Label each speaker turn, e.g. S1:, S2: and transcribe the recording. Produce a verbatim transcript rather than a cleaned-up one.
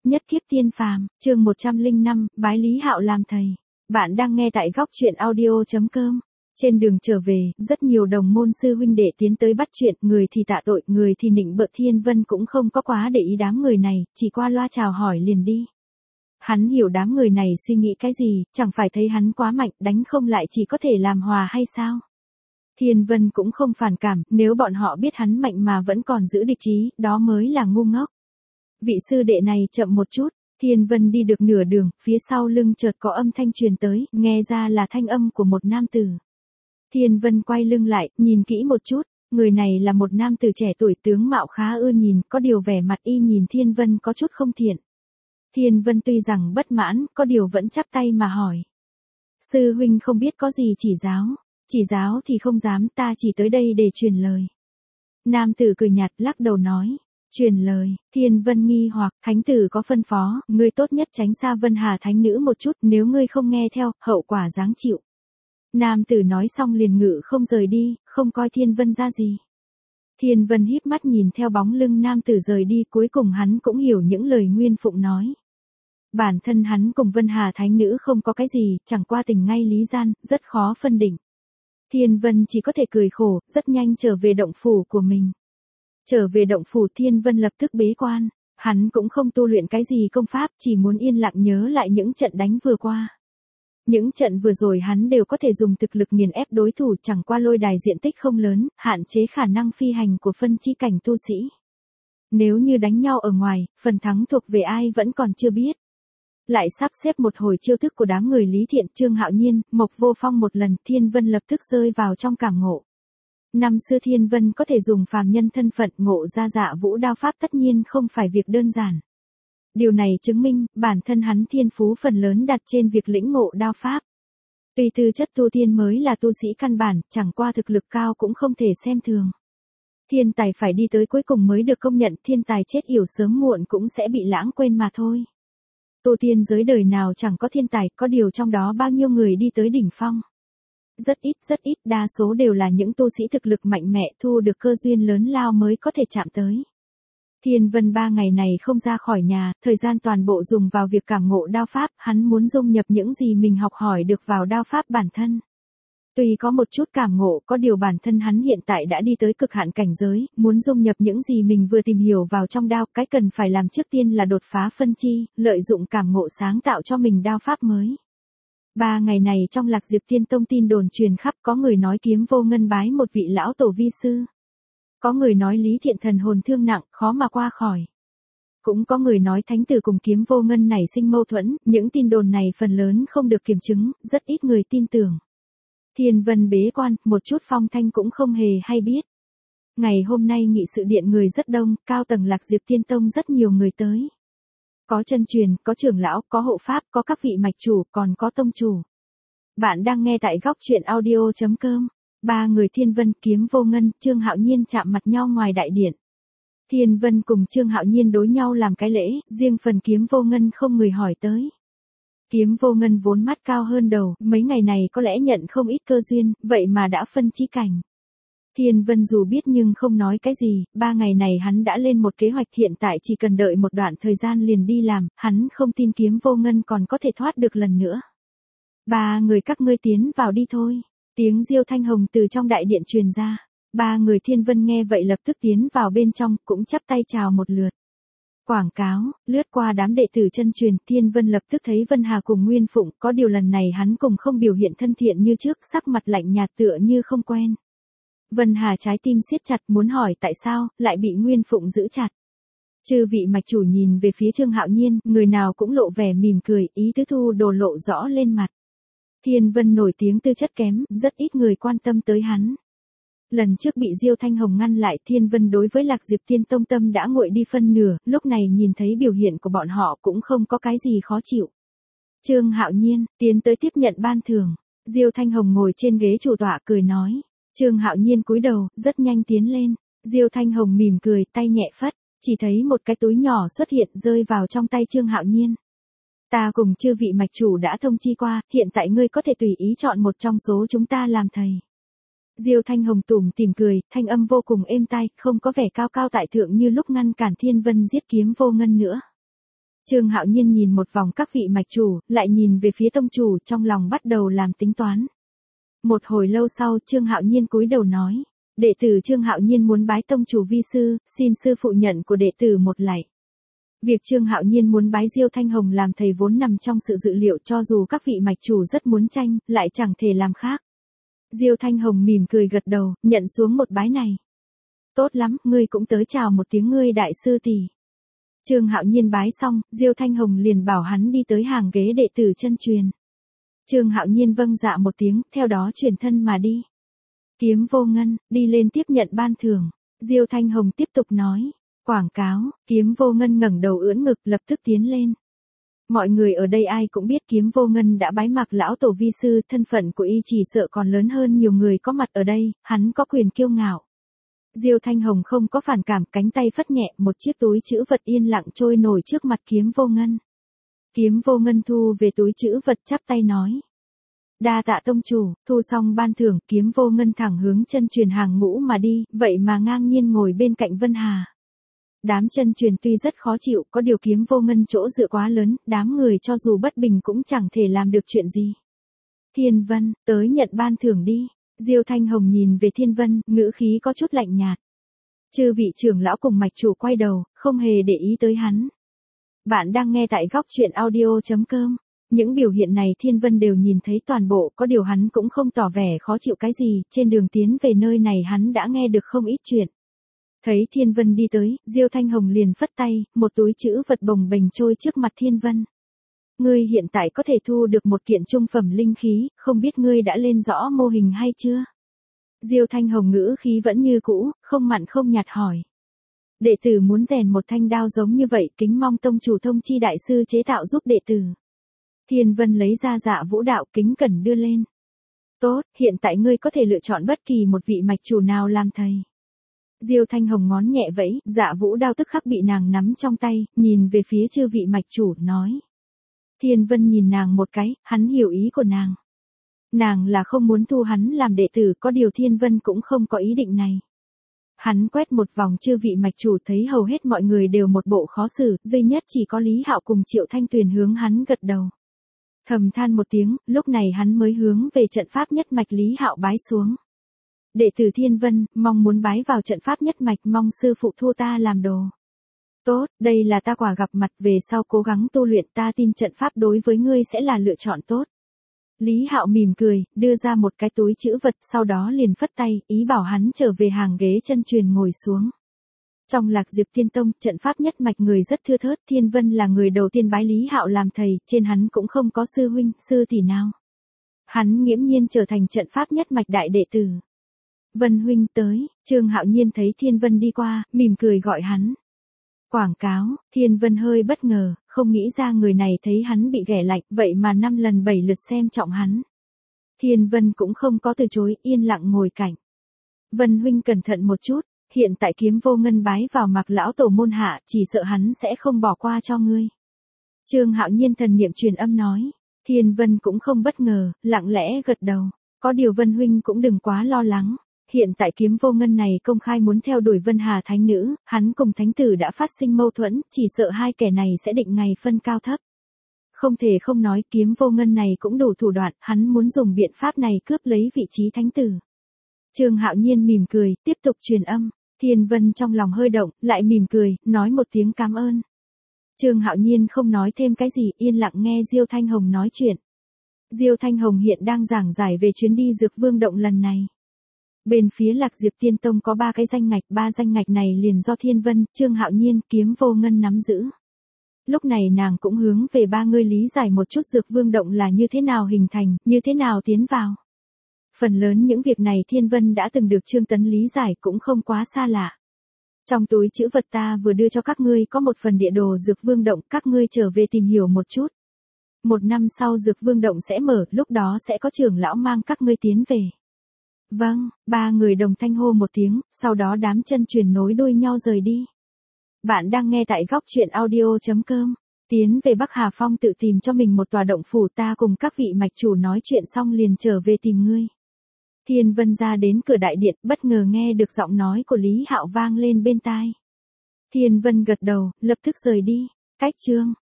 S1: Nhất kiếp tiên phàm, chương một trăm lẻ năm, bái Lý Hạo làm thầy. Bạn đang nghe tại góc truyện audio chấm com. Trên đường trở về, rất nhiều đồng môn sư huynh đệ tiến tới bắt chuyện, người thì tạ tội, người thì nịnh bợ. Thiên Vân cũng không có quá để ý đám người này, chỉ qua loa chào hỏi liền đi. Hắn hiểu đám người này suy nghĩ cái gì, chẳng phải thấy hắn quá mạnh, đánh không lại chỉ có thể làm hòa hay sao? Thiên Vân cũng không phản cảm, nếu bọn họ biết hắn mạnh mà vẫn còn giữ địch chí, đó mới là ngu ngốc. Vị sư đệ này chậm một chút, Thiên Vân đi được nửa đường, phía sau lưng chợt có âm thanh truyền tới, nghe ra là thanh âm của một nam tử. Thiên Vân quay lưng lại, nhìn kỹ một chút, người này là một nam tử trẻ tuổi tướng mạo khá ưa nhìn, có điều vẻ mặt y nhìn Thiên Vân có chút không thiện. Thiên Vân tuy rằng bất mãn, có điều vẫn chắp tay mà hỏi. Sư huynh không biết có gì chỉ giáo, chỉ giáo thì không dám, ta chỉ tới đây để truyền lời. Nam tử cười nhạt lắc đầu nói. Truyền lời, Thiên Vân nghi hoặc, thánh tử có phân phó, ngươi tốt nhất tránh xa Vân Hà thánh nữ một chút, nếu ngươi không nghe theo, hậu quả giáng chịu. Nam tử nói xong liền ngự không rời đi, không coi Thiên Vân ra gì. Thiên Vân híp mắt nhìn theo bóng lưng nam tử rời đi, cuối cùng hắn cũng hiểu những lời Nguyên Phụng nói. Bản thân hắn cùng Vân Hà thánh nữ không có cái gì, chẳng qua tình ngay lý gian, rất khó phân định. Thiên Vân chỉ có thể cười khổ, rất nhanh trở về động phủ của mình. Trở về động phủ Thiên Vân lập tức bế quan, hắn cũng không tu luyện cái gì công pháp, chỉ muốn yên lặng nhớ lại những trận đánh vừa qua. Những trận vừa rồi hắn đều có thể dùng thực lực nghiền ép đối thủ, chẳng qua lôi đài diện tích không lớn, hạn chế khả năng phi hành của phân chi cảnh tu sĩ. Nếu như đánh nhau ở ngoài, phần thắng thuộc về ai vẫn còn chưa biết. Lại sắp xếp một hồi chiêu thức của đám người Lý Thiện, Trương Hạo Nhiên, Mộc Vô Phong một lần, Thiên Vân lập tức rơi vào trong cảm ngộ. Năm xưa Thiên Vân có thể dùng phàm nhân thân phận ngộ ra dạ vũ đao pháp tất nhiên không phải việc đơn giản. Điều này chứng minh, bản thân hắn thiên phú phần lớn đặt trên việc lĩnh ngộ đao pháp. Tuy tư chất tu tiên mới là tu sĩ căn bản, chẳng qua thực lực cao cũng không thể xem thường. Thiên tài phải đi tới cuối cùng mới được công nhận, thiên tài chết yểu sớm muộn cũng sẽ bị lãng quên mà thôi. Tu tiên giới đời nào chẳng có thiên tài, có điều trong đó bao nhiêu người đi tới đỉnh phong. Rất ít, rất ít, đa số đều là những tu sĩ thực lực mạnh mẽ thu được cơ duyên lớn lao mới có thể chạm tới. Thiên Vân ba ngày này không ra khỏi nhà, thời gian toàn bộ dùng vào việc cảm ngộ đao pháp, hắn muốn dung nhập những gì mình học hỏi được vào đao pháp bản thân. Tuy có một chút cảm ngộ, có điều bản thân hắn hiện tại đã đi tới cực hạn cảnh giới, muốn dung nhập những gì mình vừa tìm hiểu vào trong đao, cái cần phải làm trước tiên là đột phá phân chi, lợi dụng cảm ngộ sáng tạo cho mình đao pháp mới. Ba ngày này trong Lạc Diệp Tiên Tông tin đồn truyền khắp, có người nói Kiếm Vô Ngân bái một vị lão tổ vi sư. Có người nói Lý Thiện thần hồn thương nặng, khó mà qua khỏi. Cũng có người nói thánh tử cùng Kiếm Vô Ngân nảy sinh mâu thuẫn, những tin đồn này phần lớn không được kiểm chứng, rất ít người tin tưởng. Thiên Vân bế quan, một chút phong thanh cũng không hề hay biết. Ngày hôm nay nghị sự điện người rất đông, cao tầng Lạc Diệp Tiên Tông rất nhiều người tới. Có chân truyền, có trưởng lão, có hộ pháp, có các vị mạch chủ, còn có tông chủ. Bạn đang nghe tại góc truyện audio chấm com. Ba người Thiên Vân, Kiếm Vô Ngân, Trương Hạo Nhiên chạm mặt nhau ngoài đại điện. Thiên Vân cùng Trương Hạo Nhiên đối nhau làm cái lễ, riêng phần Kiếm Vô Ngân không người hỏi tới. Kiếm Vô Ngân vốn mắt cao hơn đầu, mấy ngày này có lẽ nhận không ít cơ duyên, vậy mà đã phân chí cảnh. Thiên Vân dù biết nhưng không nói cái gì, ba ngày này hắn đã lên một kế hoạch, hiện tại chỉ cần đợi một đoạn thời gian liền đi làm, hắn không tin Kiếm Vô Ngân còn có thể thoát được lần nữa. Ba người các ngươi tiến vào đi thôi. Tiếng Diêu Thanh Hồng từ trong đại điện truyền ra. Ba người Thiên Vân nghe vậy lập tức tiến vào bên trong, cũng chắp tay chào một lượt. Quảng cáo, lướt qua đám đệ tử chân truyền, Thiên Vân lập tức thấy Vân Hà cùng Nguyên Phụng, có điều lần này hắn cùng không biểu hiện thân thiện như trước, sắc mặt lạnh nhạt tựa như không quen. Vân Hà trái tim siết chặt muốn hỏi tại sao, lại bị Nguyên Phụng giữ chặt. Chư vị mạch chủ nhìn về phía Trương Hạo Nhiên, người nào cũng lộ vẻ mỉm cười, ý tứ thu đồ lộ rõ lên mặt. Thiên Vân nổi tiếng tư chất kém, rất ít người quan tâm tới hắn. Lần trước bị Diêu Thanh Hồng ngăn lại, Thiên Vân đối với Lạc Diệp Tiên Tông tâm đã nguội đi phân nửa, lúc này nhìn thấy biểu hiện của bọn họ cũng không có cái gì khó chịu. Trương Hạo Nhiên, tiến tới tiếp nhận ban thưởng. Diêu Thanh Hồng ngồi trên ghế chủ tọa cười nói. Trương Hạo Nhiên cúi đầu, rất nhanh tiến lên. Diêu Thanh Hồng mỉm cười, tay nhẹ phất, chỉ thấy một cái túi nhỏ xuất hiện rơi vào trong tay Trương Hạo Nhiên. Ta cùng chư vị mạch chủ đã thông chi qua, hiện tại ngươi có thể tùy ý chọn một trong số chúng ta làm thầy. Diêu Thanh Hồng tủm tỉm cười, thanh âm vô cùng êm tai, không có vẻ cao cao tại thượng như lúc ngăn cản Thiên Vân giết Kiếm Vô Ngân nữa. Trương Hạo Nhiên nhìn một vòng các vị mạch chủ, lại nhìn về phía tông chủ, trong lòng bắt đầu làm tính toán. Một hồi lâu sau, Trương Hạo Nhiên cúi đầu nói, đệ tử Trương Hạo Nhiên muốn bái tông chủ vi sư, xin sư phụ nhận của đệ tử một lạy. Việc Trương Hạo Nhiên muốn bái Diêu Thanh Hồng làm thầy vốn nằm trong sự dự liệu, cho dù các vị mạch chủ rất muốn tranh, lại chẳng thể làm khác. Diêu Thanh Hồng mỉm cười gật đầu, nhận xuống một bái này. Tốt lắm, ngươi cũng tới chào một tiếng ngươi đại sư tỷ. Trương Hạo Nhiên bái xong, Diêu Thanh Hồng liền bảo hắn đi tới hàng ghế đệ tử chân truyền. Trương Hạo Nhiên vâng dạ một tiếng, theo đó chuyển thân mà đi. Kiếm Vô Ngân, đi lên tiếp nhận ban thưởng. Diêu Thanh Hồng tiếp tục nói. Quảng cáo, Kiếm Vô Ngân ngẩng đầu ưỡn ngực lập tức tiến lên. Mọi người ở đây ai cũng biết Kiếm Vô Ngân đã bái mặc lão tổ vi sư, thân phận của y chỉ sợ còn lớn hơn nhiều người có mặt ở đây, hắn có quyền kiêu ngạo. Diêu Thanh Hồng không có phản cảm, cánh tay phất nhẹ, một chiếc túi trữ vật yên lặng trôi nổi trước mặt Kiếm Vô Ngân. Kiếm Vô Ngân thu về túi trữ vật chắp tay nói. Đa tạ tông chủ, thu xong ban thưởng, Kiếm Vô Ngân thẳng hướng chân truyền hàng ngũ mà đi, vậy mà ngang nhiên ngồi bên cạnh Vân Hà. Đám chân truyền tuy rất khó chịu, có điều Kiếm Vô Ngân chỗ dựa quá lớn, đám người cho dù bất bình cũng chẳng thể làm được chuyện gì. Thiên Vân, tới nhận ban thưởng đi. Diêu Thanh Hồng nhìn về Thiên Vân, ngữ khí có chút lạnh nhạt. Chư vị trưởng lão cùng mạch chủ quay đầu, không hề để ý tới hắn. Bạn đang nghe tại góc truyện audio chấm com. Những biểu hiện này Thiên Vân đều nhìn thấy toàn bộ, có điều hắn cũng không tỏ vẻ khó chịu cái gì, trên đường tiến về nơi này hắn đã nghe được không ít chuyện. Thấy Thiên Vân đi tới, Diêu Thanh Hồng liền phất tay, một túi trữ vật bồng bềnh trôi trước mặt Thiên Vân. Ngươi hiện tại có thể thu được một kiện trung phẩm linh khí, không biết ngươi đã lên rõ mô hình hay chưa? Diêu Thanh Hồng ngữ khí vẫn như cũ, không mặn không nhạt hỏi. Đệ tử muốn rèn một thanh đao giống như vậy, kính mong tông chủ thông chi đại sư chế tạo giúp đệ tử. Thiên Vân lấy ra Dạ Vũ Đạo kính cẩn đưa lên. Tốt, hiện tại ngươi có thể lựa chọn bất kỳ một vị mạch chủ nào làm thầy. Diêu Thanh Hồng ngón nhẹ vẫy, Dạ Vũ Đao tức khắc bị nàng nắm trong tay, nhìn về phía chư vị mạch chủ, nói. Thiên Vân nhìn nàng một cái, hắn hiểu ý của nàng. Nàng là không muốn thu hắn làm đệ tử, có điều Thiên Vân cũng không có ý định này. Hắn quét một vòng chư vị mạch chủ thấy hầu hết mọi người đều một bộ khó xử, duy nhất chỉ có Lý Hạo cùng Triệu Thanh Tuyền hướng hắn gật đầu. Thầm than một tiếng, lúc này hắn mới hướng về trận pháp nhất mạch Lý Hạo bái xuống. Đệ tử Thiên Vân, mong muốn bái vào trận pháp nhất mạch, mong sư phụ thu ta làm đồ. Tốt, đây là ta quả gặp mặt, về sau cố gắng tu luyện, ta tin trận pháp đối với ngươi sẽ là lựa chọn tốt. Lý Hạo mỉm cười, đưa ra một cái túi trữ vật, sau đó liền phất tay, ý bảo hắn trở về hàng ghế chân truyền ngồi xuống. Trong Lạc Diệp Tiên Tông, trận pháp nhất mạch người rất thưa thớt, Thiên Vân là người đầu tiên bái Lý Hạo làm thầy, trên hắn cũng không có sư huynh, sư tỷ nào. Hắn nghiễm nhiên trở thành trận pháp nhất mạch đại đệ tử. Vân huynh tới, Trương Hạo Nhiên thấy Thiên Vân đi qua, mỉm cười gọi hắn. Quảng cáo, Thiên Vân hơi bất ngờ, không nghĩ ra người này thấy hắn bị ghẻ lạnh, vậy mà năm lần bảy lượt xem trọng hắn. Thiên Vân cũng không có từ chối, yên lặng ngồi cạnh. Vân huynh cẩn thận một chút, hiện tại Kiếm Vô Ngân bái vào mặc lão tổ môn hạ, chỉ sợ hắn sẽ không bỏ qua cho ngươi. Trương Hạo Nhiên thần niệm truyền âm nói. Thiên Vân cũng không bất ngờ, lặng lẽ gật đầu. Có điều Vân huynh cũng đừng quá lo lắng. Hiện tại Kiếm Vô Ngân này công khai muốn theo đuổi Vân Hà Thánh Nữ, hắn cùng Thánh Tử đã phát sinh mâu thuẫn, chỉ sợ hai kẻ này sẽ định ngày phân cao thấp. Không thể không nói Kiếm Vô Ngân này cũng đủ thủ đoạn, hắn muốn dùng biện pháp này cướp lấy vị trí Thánh Tử. Trương Hạo Nhiên mỉm cười, tiếp tục truyền âm. Thiên Vân trong lòng hơi động, lại mỉm cười, nói một tiếng cảm ơn. Trương Hạo Nhiên không nói thêm cái gì, yên lặng nghe Diêu Thanh Hồng nói chuyện. Diêu Thanh Hồng hiện đang giảng giải về chuyến đi Dược Vương Động lần này. Bên phía Lạc Diệp Tiên Tông có ba cái danh ngạch, ba danh ngạch này liền do Thiên Vân, Trương Hạo Nhiên, Kiếm Vô Ngân nắm giữ. Lúc này nàng cũng hướng về ba người lý giải một chút Dược Vương Động là như thế nào hình thành, như thế nào tiến vào. Phần lớn những việc này Thiên Vân đã từng được Trương Tấn lý giải, cũng không quá xa lạ. Trong túi trữ vật ta vừa đưa cho các ngươi có một phần địa đồ Dược Vương Động, các ngươi trở về tìm hiểu một chút. Một năm sau Dược Vương Động sẽ mở, lúc đó sẽ có trưởng lão mang các ngươi tiến về. Vâng, ba người đồng thanh hô một tiếng, sau đó đám chân truyền nối đuôi nhau rời đi. Bạn đang nghe tại góc truyện audio chấm com. Tiến về Bắc Hà Phong tự tìm cho mình một tòa động phủ, ta cùng các vị mạch chủ nói chuyện xong liền trở về tìm ngươi. Thiên Vân ra đến cửa đại điện, bất ngờ nghe được giọng nói của Lý Hạo vang lên bên tai. Thiên Vân gật đầu, lập tức rời đi. Cách chương